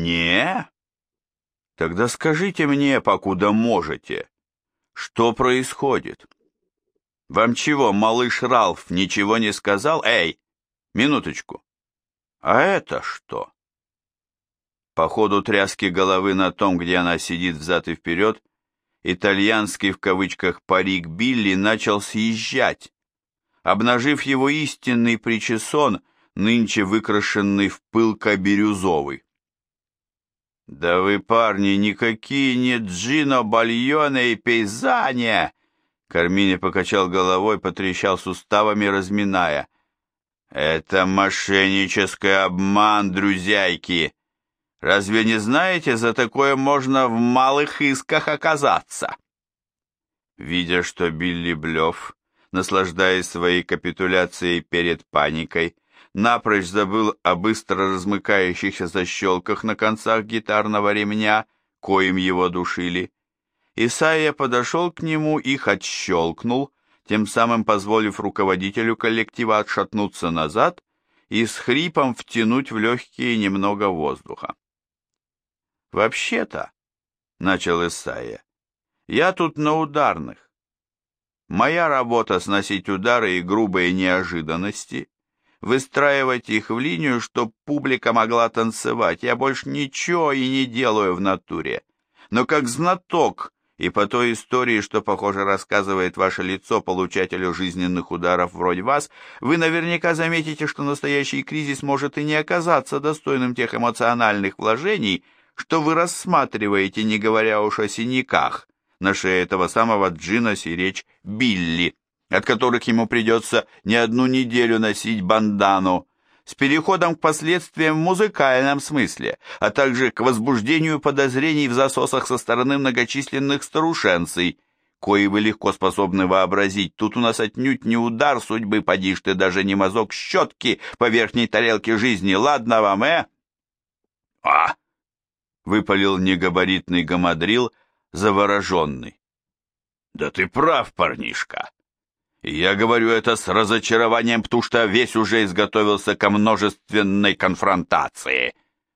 Мне? Тогда скажите мне, покуда можете, что происходит? Вам чего, малыш Ралф ничего не сказал? Эй, минуточку. А это что? По ходу тряски головы на том, где она сидит взад и вперед, итальянский в кавычках парик Билли начал съезжать, обнажив его истинный причесон, нынче выкрашенный в пылко-бирюзовый. «Да вы, парни, никакие не Джино, Бальоне и Пейзане!» Кармини покачал головой, потрещал суставами, разминая. «Это мошеннический обман, друзьяйки! Разве не знаете, за такое можно в малых исках оказаться?» Видя, что Билли Блёв, наслаждаясь своей капитуляцией перед паникой, напрочь забыл о быстро размыкающихся защелках на концах гитарного ремня, коим его душили, Исайя подошел к нему, их отщелкнул, тем самым позволив руководителю коллектива отшатнуться назад и с хрипом втянуть в легкие немного воздуха. «Вообще-то», — начал Исайя, — «я тут на ударных. Моя работа — сносить удары и грубые неожиданности, выстраивать их в линию, чтоб публика могла танцевать. Я больше ничего и не делаю в натуре. Но как знаток и по той истории, что, похоже, рассказывает ваше лицо получателю жизненных ударов вроде вас, вы наверняка заметите, что настоящий кризис может и не оказаться достойным тех эмоциональных вложений, что вы рассматриваете, не говоря уж о синяках на шее этого самого Джина сиречь Билли, от которых ему придется не одну неделю носить бандану, с переходом к последствиям в музыкальном смысле, а также к возбуждению подозрений в засосах со стороны многочисленных старушенций, кои вы легко способны вообразить. Тут у нас отнюдь не удар судьбы, поди ж ты, даже не мазок щетки по верхней тарелке жизни. Ладно вам, «А!» — выпалил негабаритный гамадрил, завороженный. «Да ты прав, парнишка. Я говорю это с разочарованием, потому что весь уже изготовился ко множественной конфронтации».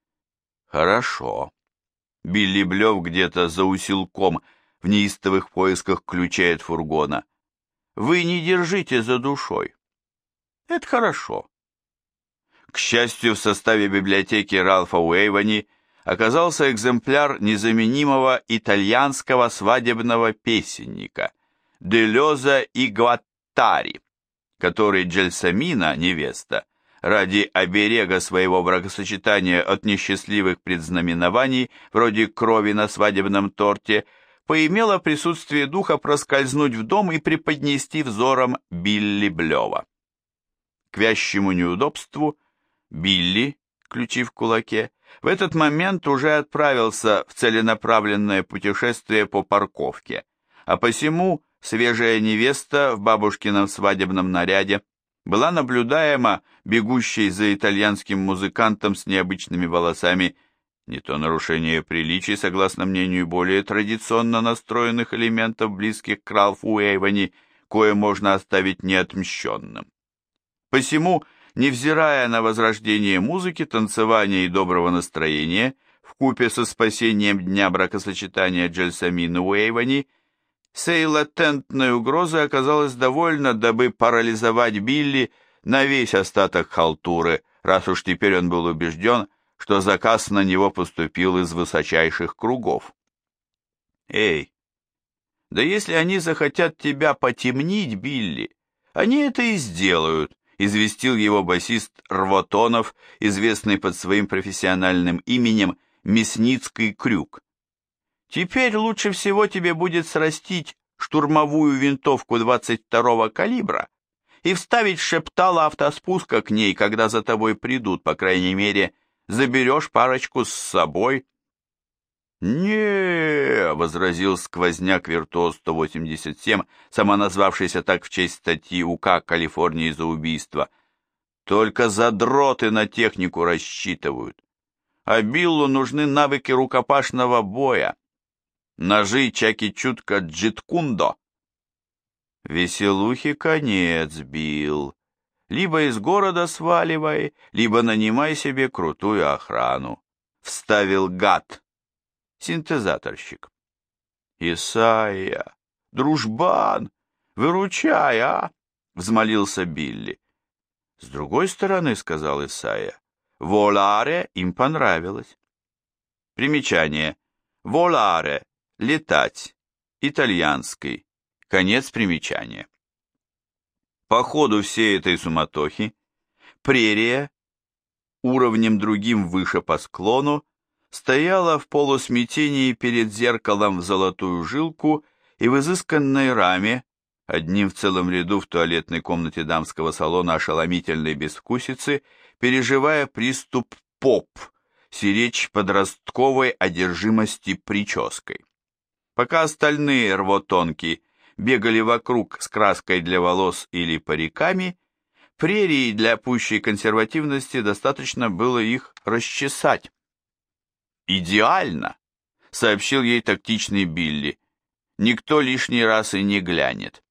«Хорошо». Билли Блёв где-то за усилком в неистовых поисках ключей от фургона. «Вы не держите за душой. Это хорошо». К счастью, в составе библиотеки Ральфа Уэйвани оказался экземпляр незаменимого итальянского свадебного песенника Делеза и Гваттари, который Джельсамина, невеста, ради оберега своего бракосочетания от несчастливых предзнаменований, вроде крови на свадебном торте, поимела присутствие духа проскользнуть в дом и преподнести взором Билли Блёва. К вящему неудобству Билли, ключи в кулаке, в этот момент уже отправился в целенаправленное путешествие по парковке, а посему свежая невеста в бабушкином свадебном наряде была наблюдаема бегущей за итальянским музыкантом с необычными волосами, не то нарушение приличий, согласно мнению более традиционно настроенных элементов, близких к Ральфу Уэйвани, кое можно оставить неотмщенным. Посему, невзирая на возрождение музыки, танцевания и доброго настроения, вкупе со спасением дня бракосочетания Джельсамины Уэйвани, сей латентной угрозы оказалось довольно, дабы парализовать Билли на весь остаток халтуры, раз уж теперь он был убежден, что заказ на него поступил из высочайших кругов. «Эй, да если они захотят тебя потемнить, Билли, они это и сделают», известил его басист Рвотонов, известный под своим профессиональным именем Мясницкий Крюк. «Теперь лучше всего тебе будет срастить штурмовую винтовку 22-го калибра и вставить шептало автоспуска к ней, когда за тобой придут, по крайней мере, заберешь парочку с собой». «Не-е-е», возразил сквозняк Виртуоз 187, самоназвавшийся так в честь статьи УК Калифорнии за убийство. «Только задроты на технику рассчитывают. А Биллу нужны навыки рукопашного боя. Ножи чаки-чутка джиткундо». «Веселухи конец, Билл. Либо из города сваливай, либо нанимай себе крутую охрану. В вставил гад, синтезаторщик. «Исайя, дружбан, выручай, а!» — взмолился Билли. «С другой стороны, — сказал Исайя, — воларе им понравилось». Примечание. Воларе — летать, итальянский. Конец примечания. По ходу всей этой суматохи прерия, уровнем другим выше по склону, стояла в полусмятении перед зеркалом в золотую жилку и в изысканной раме, одним в целом ряду в туалетной комнате дамского салона ошеломительной безвкусицы, переживая приступ поп, сиречь подростковой одержимости прической. Пока остальные рвотонки бегали вокруг с краской для волос или париками, прерии для пущей консервативности достаточно было их расчесать. «Идеально!» — сообщил ей тактичный Билли. «Никто лишний раз и не глянет».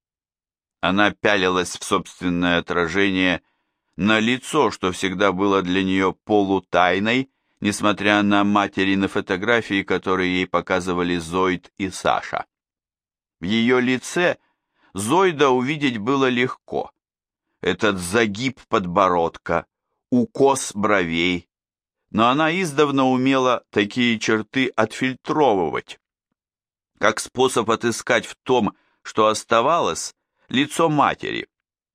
Она пялилась в собственное отражение на лицо, что всегда было для нее полутайной, несмотря на материны фотографии, которые ей показывали Зоид и Саша. В ее лице Зоида увидеть было легко. Этот загиб подбородка, укос бровей, но она издавна умела такие черты отфильтровывать, как способ отыскать в том, что оставалось, лицо матери.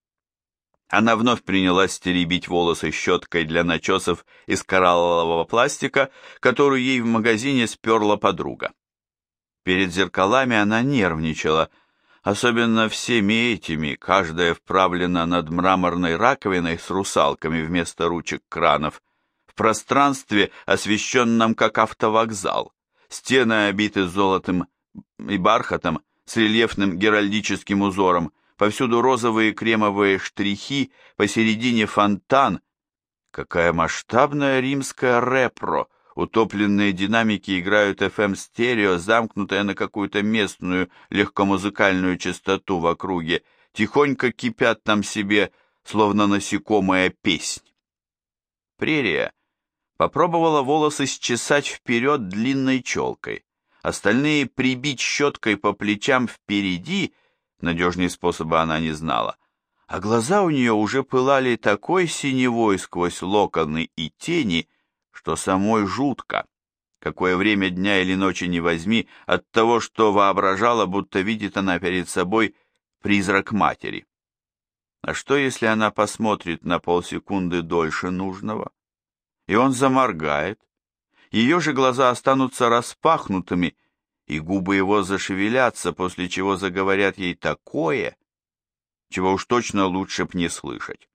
Она вновь принялась теребить волосы щеткой для начесов из кораллового пластика, которую ей в магазине сперла подруга. Перед зеркалами она нервничала, особенно всеми этими, каждая вправлена над мраморной раковиной с русалками вместо ручек кранов, в пространстве, освещенном как автовокзал, стены обиты золотом и бархатом с рельефным геральдическим узором, повсюду розовые кремовые штрихи, посередине фонтан. Какая масштабная римская репро! Утопленные динамики играют FM-стерео, замкнутая на какую-то местную легкомузыкальную частоту в округе, тихонько кипят там себе, словно насекомая песнь. Прерия попробовала волосы счесать вперед длинной челкой, остальные прибить щеткой по плечам впереди, надежнее способа она не знала, а глаза у нее уже пылали такой синевой сквозь локоны и тени, что самой жутко, какое время дня или ночи не возьми, от того, что воображала, будто видит она перед собой призрак матери. А что, если она посмотрит на полсекунды дольше нужного, и он заморгает, ее же глаза останутся распахнутыми, и губы его зашевелятся, после чего заговорят ей такое, чего уж точно лучше б не слышать.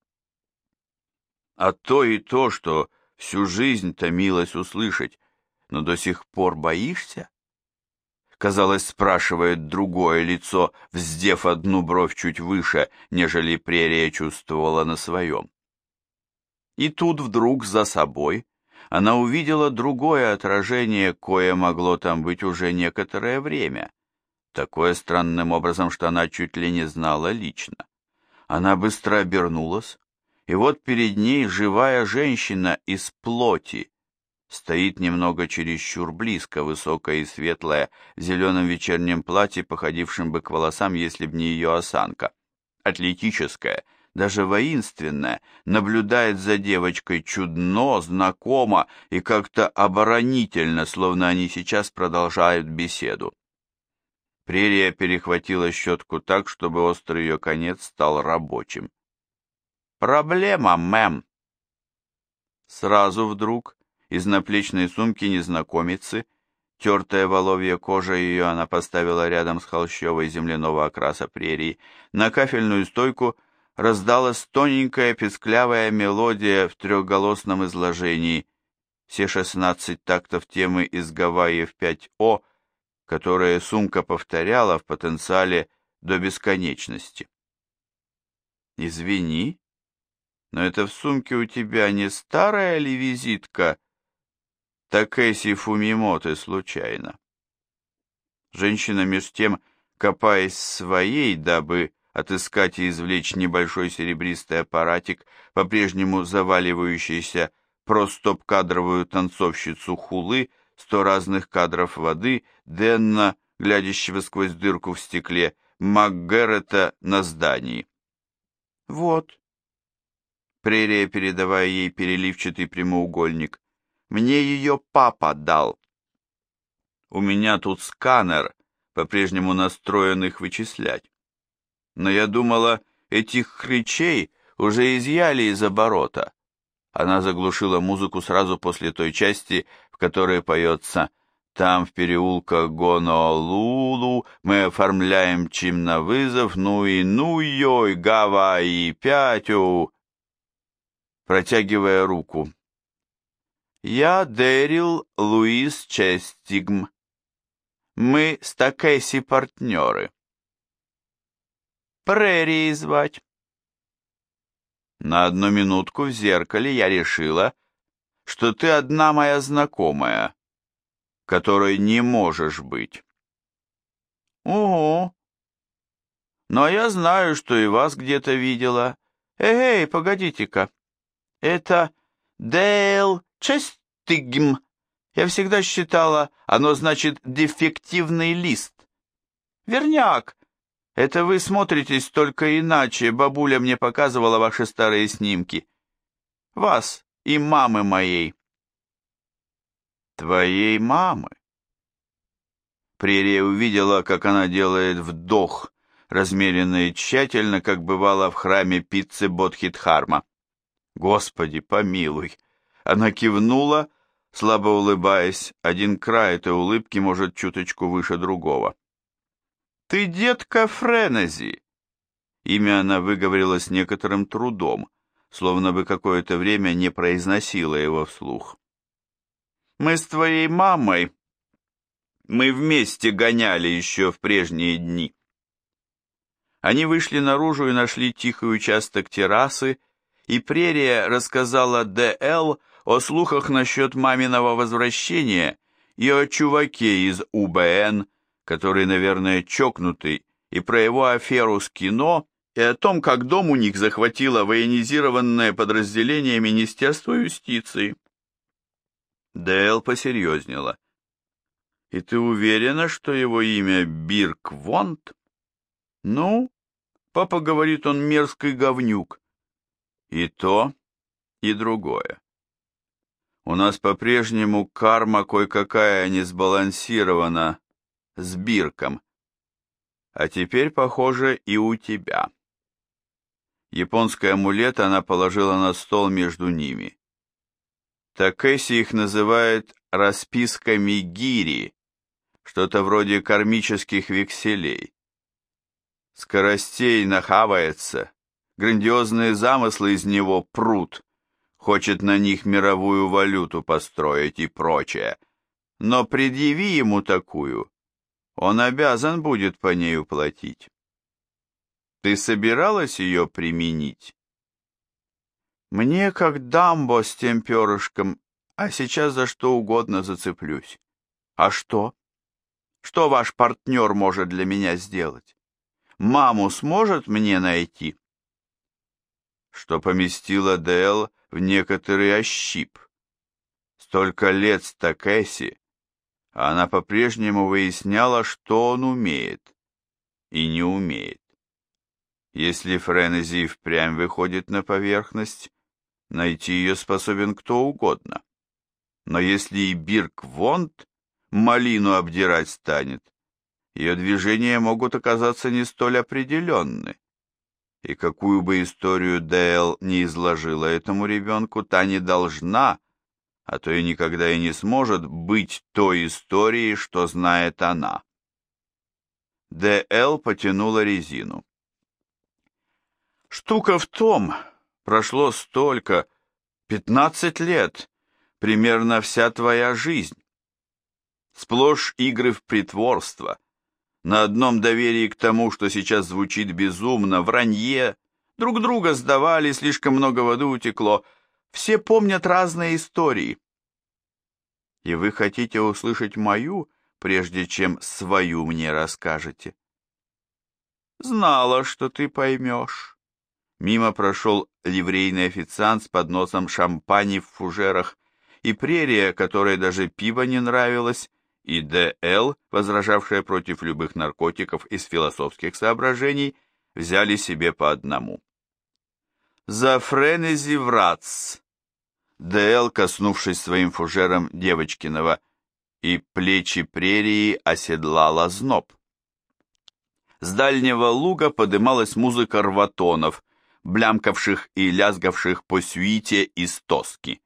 А то и то, что всю жизнь томилась услышать, но до сих пор боишься? Казалось, спрашивает другое лицо, вздев одну бровь чуть выше, нежели прерия чувствовала на своем. И тут вдруг за собой она увидела другое отражение, кое могло там быть уже некоторое время, такое странным образом, что она чуть ли не знала лично. Она быстро обернулась, и вот перед ней живая женщина из плоти, стоит немного чересчур близко, высокая и светлая, в зеленом вечернем платье, походившем бы к волосам, если б не ее осанка, атлетическая, даже воинственная, наблюдает за девочкой чудно, знакомо и как-то оборонительно, словно они сейчас продолжают беседу. Прерия перехватила щетку так, чтобы острый ее конец стал рабочим. «Проблема, мэм!» Сразу вдруг из наплечной сумки незнакомицы, тертая воловья кожа ее она поставила рядом с холщовой земляного окраса прерии, на кафельную стойку раздалась тоненькая песклявая мелодия в трехголосном изложении, все 16 тактов темы из Гавайев 5О, которые сумка повторяла в потенциале до бесконечности. «Извини, но это в сумке у тебя не старая ли визитка Такэси Фумимоты случайно?» Женщина меж тем, копаясь в своей, дабы отыскать и извлечь небольшой серебристый аппаратик, по-прежнему заваливающийся про стоп-кадровую танцовщицу Хулы, 100 разных кадров воды, Денна, глядящего сквозь дырку в стекле, МакГеррета на здании. Вот. Прерия, передавая ей переливчатый прямоугольник. Мне ее папа дал. У меня тут сканер, по-прежнему настроен их вычислять. Но я думала, этих хрычей уже изъяли из оборота. Она заглушила музыку сразу после той части, в которой поется «Там в переулках Гонолулу мы оформляем чим на вызов, ну и ну-ой, Гавайи, пятю!» Протягивая руку. «Я Дэрил Луис Честигм. Мы с Такэси партнеры. Прерии звать». На одну минутку в зеркале я решила, что ты одна моя знакомая, которой не можешь быть. Ого. Но я знаю, что и вас где-то видела. Эй, погодите-ка. Это Дейл Честигм. Я всегда считала, оно значит дефективный лист. Верняк. Это вы смотритесь только иначе, бабуля мне показывала ваши старые снимки. Вас и мамы моей. Твоей мамы? Прерия увидела, как она делает вдох, размеренно и тщательно, как бывало в храме пиццы Бодхидхарма. Господи, помилуй! Она кивнула, слабо улыбаясь, один край этой улыбки может чуточку выше другого. «Ты детка Френези!» Имя она выговорила с некоторым трудом, словно бы какое-то время не произносила его вслух. «Мы с твоей мамой, мы вместе гоняли еще в прежние дни». Они вышли наружу и нашли тихий участок террасы, и Прерия рассказала Д.Л. о слухах насчет маминого возвращения и о чуваке из УБН, который, наверное, чокнутый, и про его аферу с кино, и о том, как дом у них захватило военизированное подразделение Министерства юстиции. Дэл посерьезнела. «И ты уверена, что его имя Бирк Вонт?» «Ну, папа говорит, он мерзкий говнюк». «И то, и другое. У нас по-прежнему карма кое-какая не сбалансирована с Бирком. А теперь, похоже, и у тебя». Японский амулет она положила на стол между ними. Такэси их называет расписками гири, что-то вроде кармических векселей. Скоростей нахавается, грандиозные замыслы из него прут, хочет на них мировую валюту построить и прочее. Но предъяви ему такую, он обязан будет по ней уплатить. Ты собиралась ее применить? Мне как дамбо с тем перышком, а сейчас за что угодно зацеплюсь. А что? Что ваш партнер может для меня сделать? Маму сможет мне найти? Что поместило Дэл в некоторый ощип. Столько лет с Такэси, а она по-прежнему выясняла, что он умеет и не умеет. Если Френези впрямь выходит на поверхность, найти ее способен кто угодно. Но если и Бирк Вонт малину обдирать станет, ее движения могут оказаться не столь определенны. И какую бы историю Дэл не изложила этому ребенку, та не должна, а то и никогда и не сможет быть той историей, что знает она. Д.Л. потянула резину. Штука в том, прошло столько, 15 лет, примерно вся твоя жизнь. Сплошь игры в притворство, на одном доверии к тому, что сейчас звучит безумно, вранье, друг друга сдавали, слишком много воды утекло, все помнят разные истории. И вы хотите услышать мою, прежде чем свою мне расскажете? Знала, что ты поймешь. Мимо прошел ливрейный официант с подносом шампани в фужерах, и прерия, которой даже пиво не нравилось, и Д.Л., возражавшая против любых наркотиков из философских соображений, взяли себе по одному. «За френези врац!» Д.Л., коснувшись своим фужером девочкиного, и плечи прерии оседлала зноб. С дальнего луга подымалась музыка рватонов, блямкавших и лязгавших по сюите из тоски.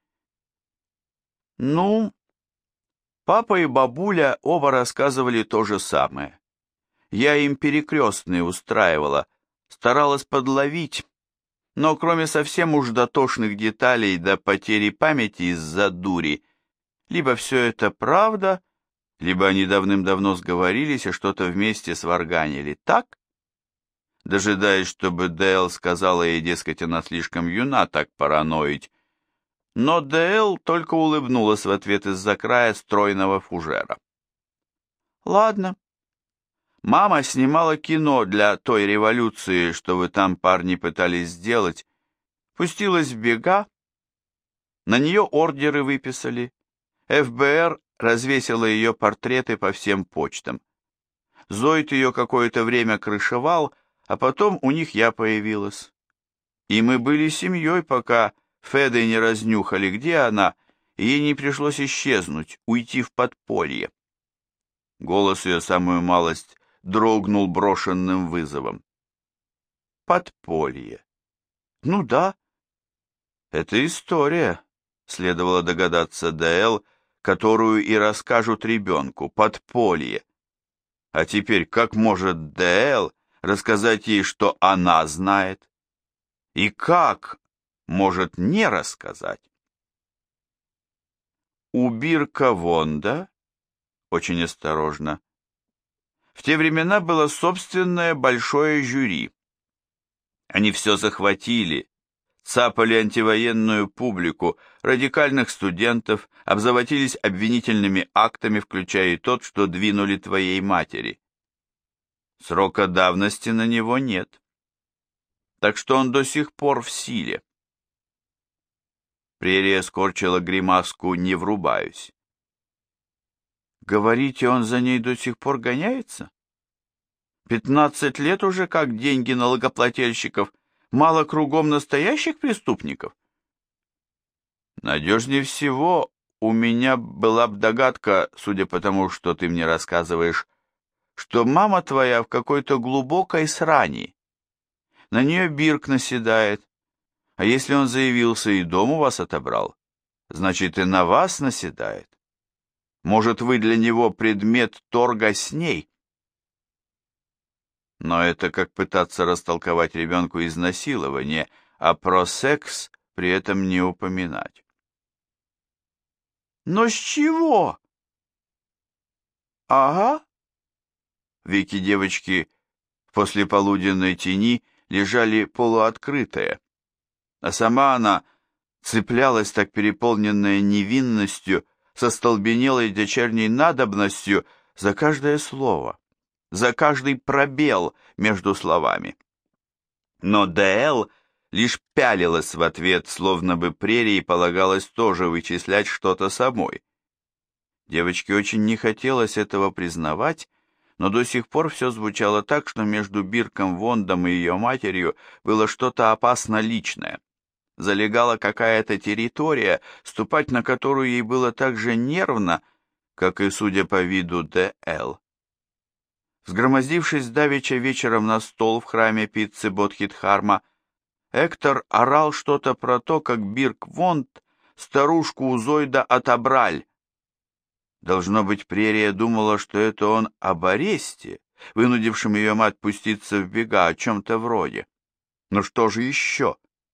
Ну, папа и бабуля оба рассказывали то же самое. Я им перекрестные устраивала, старалась подловить, но кроме совсем уж дотошных деталей до потери памяти из-за дури, либо все это правда, либо они давным-давно сговорились и что-то вместе сварганили, так? Дожидаясь, чтобы Дэл сказала ей, дескать, она слишком юна так параноить, но Дэл только улыбнулась в ответ из-за края стройного фужера. Ладно. Мама снимала кино для той революции, что вы там, парни, пытались сделать, пустилась в бега, на нее ордеры выписали, ФБР развесила ее портреты по всем почтам. Зоид ее какое-то время крышевал, а потом у них я появилась. И мы были семьей, пока Феды не разнюхали, где она, и ей не пришлось исчезнуть, уйти в подполье. Голос ее самую малость дрогнул брошенным вызовом. Подполье. Ну да. Это история, следовало догадаться Д.Л., которую и расскажут ребенку. Подполье. А теперь как может Д.Л. рассказать ей, что она знает? И как может не рассказать? У Бирка Вонда, очень осторожно, в те времена было собственное большое жюри. Они все захватили, цапали антивоенную публику, радикальных студентов, обзаводились обвинительными актами, включая и тот, что двинули твоей матери. Срока давности на него нет, так что он до сих пор в силе. Прерия скорчила гримаску «не врубаюсь». Говорите, он за ней до сих пор гоняется? 15 лет уже как деньги налогоплательщиков, мало кругом настоящих преступников? Надежнее всего у меня была б догадка, судя по тому, что ты мне рассказываешь, что мама твоя в какой-то глубокой срани. На нее Бирк наседает, а если он заявился и дом у вас отобрал, значит и на вас наседает. Может, вы для него предмет торга с ней? Но это как пытаться растолковать ребенку изнасилование, а про секс при этом не упоминать. Но с чего? Ага. Веки девочки в послеполуденной тени лежали полуоткрытые, а сама она цеплялась так переполненная невинностью, со столбенелой дочерней надобностью за каждое слово, за каждый пробел между словами. Но Д.Л. лишь пялилась в ответ, словно бы прерии полагалось тоже вычислять что-то самой. Девочке очень не хотелось этого признавать, но до сих пор все звучало так, что между Бирком Вондом и ее матерью было что-то опасно личное. Залегала какая-то территория, ступать на которую ей было так же нервно, как и, судя по виду, Д.Л. Сгромоздившись давеча вечером на стол в храме пиццы Бодхидхарма, Эктор орал что-то про то, как Бирк Вонд старушку у Зойда отобраль. Должно быть, прерия думала, что это он об аресте, вынудившем ее мать пуститься в бега, о чем-то вроде. Но что же еще?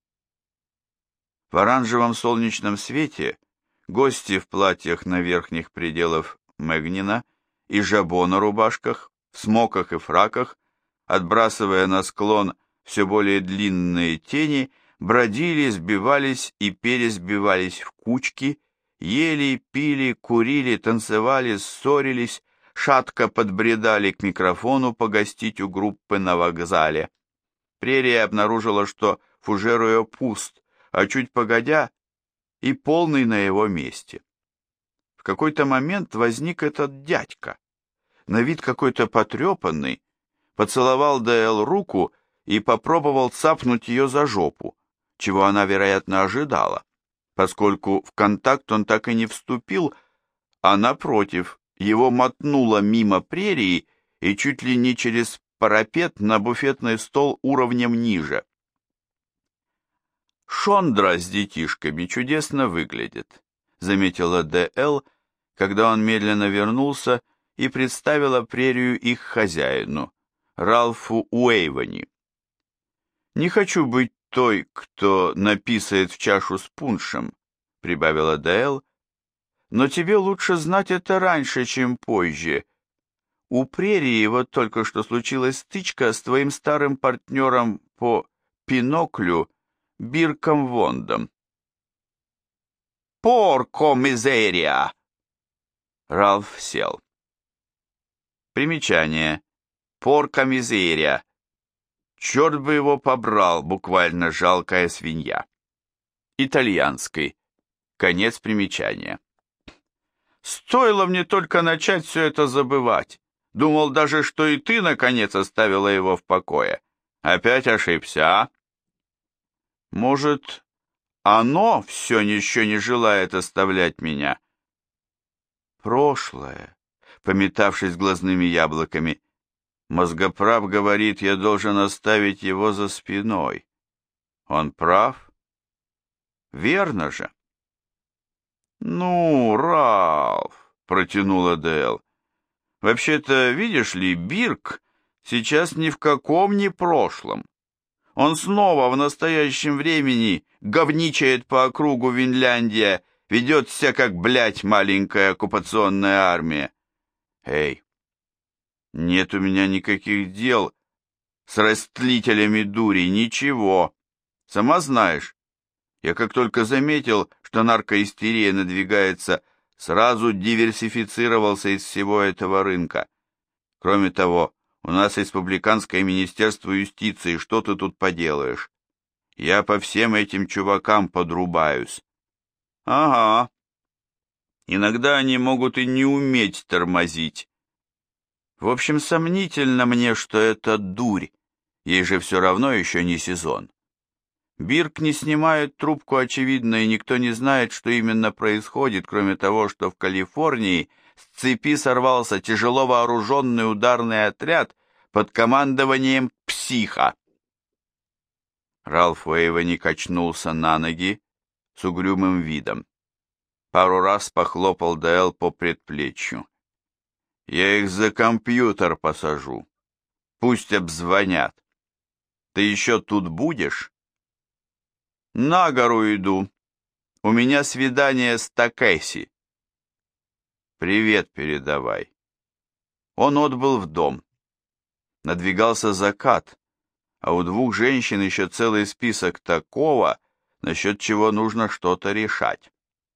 В оранжевом солнечном свете гости в платьях на верхних пределах Мэгнина и жабо на рубашках, в смоках и фраках, отбрасывая на склон все более длинные тени, бродили, сбивались и пересбивались в кучки, ели, пили, курили, танцевали, ссорились, шатко подбредали к микрофону погостить у группы на вокзале. Прерия обнаружила, что фужер ее пуст, а чуть погодя и полный на его месте. В какой-то момент возник этот дядька, на вид какой-то потрепанный, поцеловал Д.Л. руку и попробовал цапнуть ее за жопу, чего она, вероятно, ожидала, поскольку в контакт он так и не вступил, а напротив, его мотнуло мимо прерии и чуть ли не через парапет на буфетный стол уровнем ниже. «Шондра с детишками чудесно выглядит», — заметила Д.Л., когда он медленно вернулся и представила прерию их хозяину, Ралфу Уэйвани. «Не хочу быть той, кто написает в чашу с пуншем», — прибавила Д.Л., «но тебе лучше знать это раньше, чем позже. У прерии вот только что случилась стычка с твоим старым партнером по пиноклю Бирком Вондом». «Порко мизерия!» Ралф сел. Примечание. Порко мизерия. Черт бы его побрал, буквально жалкая свинья. Итальянский. Конец примечания. «Стоило мне только начать все это забывать. Думал даже, что и ты, наконец, оставила его в покое. Опять ошибся, а? Может, оно все еще не желает оставлять меня?» Прошлое, пометавшись глазными яблоками, мозгоправ говорит, я должен оставить его за спиной. Он прав? Верно же? «Ну, Ралф», — протянула Дэл, — «вообще-то, видишь ли, Бирк сейчас ни в каком не прошлом. Он снова в настоящем времени говничает по округу Винляндия, ведет себя как, блядь, маленькая оккупационная армия. Эй, нет у меня никаких дел с растлителями дури, ничего. Сама знаешь, я как только заметил, что наркоистерия надвигается, сразу диверсифицировался из всего этого рынка. Кроме того, у нас республиканское министерство юстиции, что ты тут поделаешь? Я по всем этим чувакам подрубаюсь. Ага. Иногда они могут и не уметь тормозить. В общем, сомнительно мне, что это дурь. Ей же все равно еще не сезон. Бирк не снимает трубку, очевидно, и никто не знает, что именно происходит, кроме того, что в Калифорнии с цепи сорвался тяжело вооруженный ударный отряд под командованием психа. Ралф Уэйвани качнулся на ноги с угрюмым видом. Пару раз похлопал Д.Л. по предплечью. «Я их за компьютер посажу. Пусть обзвонят. Ты еще тут будешь?» «На гору иду. У меня свидание с Такеси». «Привет передавай». Он отбыл в дом. Надвигался закат, а у двух женщин еще целый список такого, насчет чего нужно что-то решать.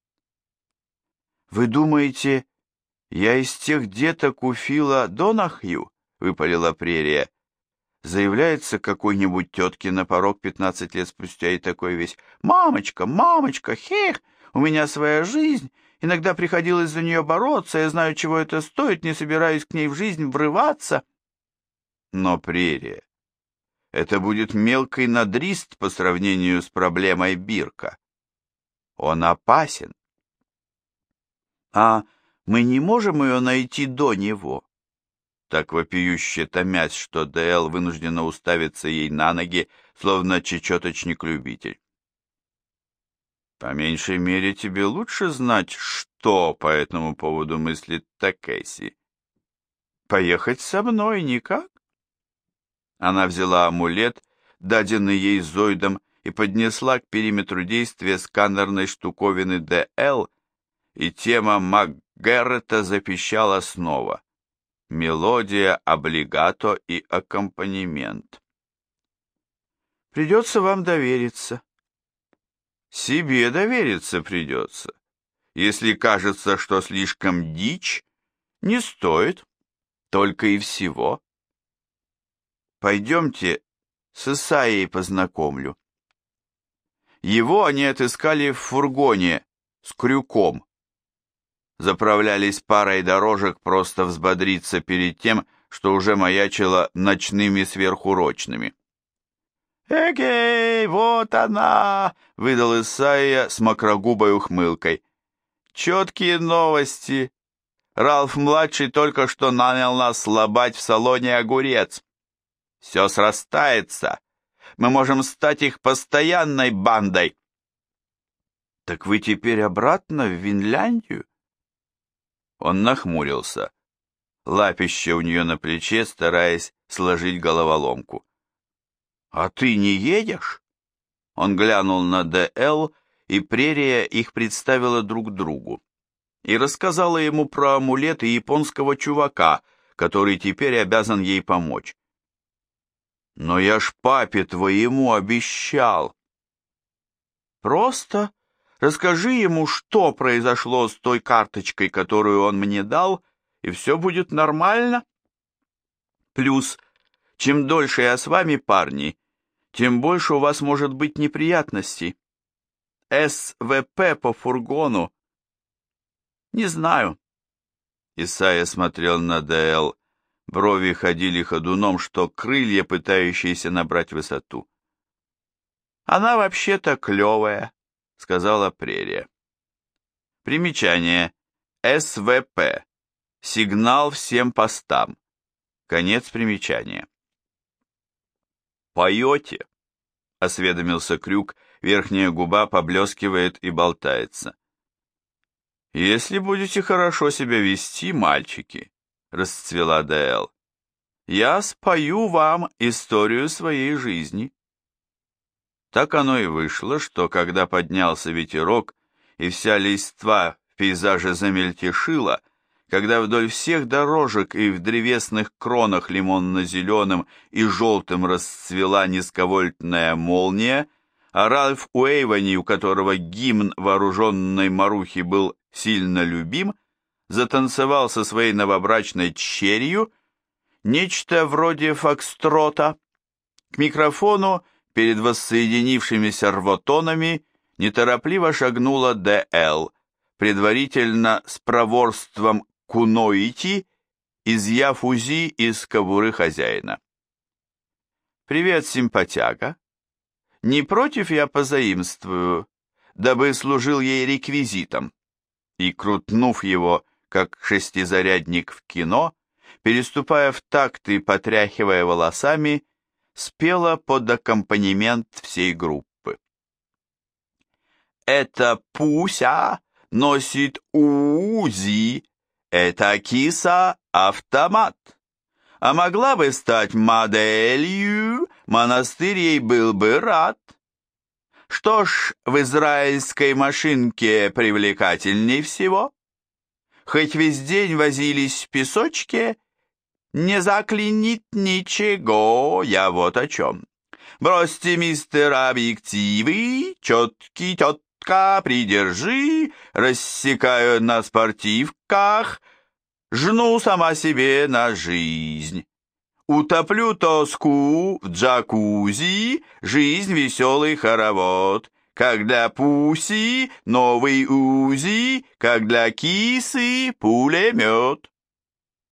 «Вы думаете, я из тех деток у Фила Донахью?» — выпалила прерия. Заявляется какой-нибудь тетке на порог 15 лет спустя и такой весь: «Мамочка, мамочка, хех, у меня своя жизнь, иногда приходилось за нее бороться, я знаю, чего это стоит, не собираюсь к ней в жизнь врываться». Но прерия, это будет мелкий надрист по сравнению с проблемой Бирка. Он опасен. А мы не можем ее найти до него? Так вопиюще томясь, что Д.Л. вынуждена уставиться ей на ноги, словно чечеточник-любитель. По меньшей мере, тебе лучше знать, что по этому поводу мыслит Такеси. Поехать со мной никак? Она взяла амулет, даденный ей Зойдом, и поднесла к периметру действия сканерной штуковины Д.Л., и тема МакГеррета запищала снова. Мелодия, облигато и аккомпанемент. Придется вам довериться. Себе довериться придется. Если кажется, что слишком дичь, не стоит, только и всего. Пойдемте с Исаией познакомлю». Его они отыскали в фургоне с крюком. Заправлялись парой дорожек просто взбодриться перед тем, что уже маячило ночными сверхурочными. «Эгей, вот она!» — выдал Исайя с мокрогубой ухмылкой. «Четкие новости. Ралф-младший только что нанял нас слабать в салоне огурец. Все срастается. Мы можем стать их постоянной бандой». «Так вы теперь обратно в Винляндию?» Он нахмурился, лапище у нее на плече, стараясь сложить головоломку. «А ты не едешь?» Он глянул на Д.Л., и прерия их представила друг другу, и рассказала ему про амулет и японского чувака, который теперь обязан ей помочь. «Но я ж папе твоему обещал!» «Просто расскажи ему, что произошло с той карточкой, которую он мне дал, и все будет нормально. Плюс, чем дольше я с вами, парни, тем больше у вас может быть неприятностей. СВП по фургону. Не знаю». Исайя смотрел на ДЛ. Брови ходили ходуном, что крылья, пытающиеся набрать высоту. «Она вообще-то клевая», — сказала прерия. Примечание. СВП. Сигнал всем постам. Конец примечания. «Поете?» — осведомился Крюк, верхняя губа поблескивает и болтается. «Если будете хорошо себя вести, мальчики», — расцвела Д.Л., «я спою вам историю своей жизни». Так оно и вышло, что когда поднялся ветерок и вся листва в пейзаже замельтешила, когда вдоль всех дорожек и в древесных кронах лимонно-зеленым и желтым расцвела низковольтная молния, а Ральф Уэйвани, у которого гимн вооруженной Марухи был сильно любим, затанцевал со своей новобрачной черью, нечто вроде фокстрота. К микрофону перед воссоединившимися рвотонами неторопливо шагнула Д.Л., предварительно с проворством куноити, изъяв УЗИ из кобуры хозяина. «Привет, симпатяга. Не против я позаимствую, дабы служил ей реквизитом». И, крутнув его, как шестизарядник в кино, переступая в такт и потряхивая волосами, спела под аккомпанемент всей группы. «Это Пуся носит УЗИ, это киса автомат. А могла бы стать моделью, монастырь ей был бы рад. Что ж, в израильской машинке привлекательней всего. Хоть весь день возились в песочке, не заклинит ничего, я вот о чем. Бросьте, мистер, объективы, четкий тетка, придержи, рассекаю на спортивках, жну сама себе на жизнь. Утоплю тоску в джакузи, жизнь веселый хоровод. Как для Пуси новый УЗИ, как для кисы пулемет.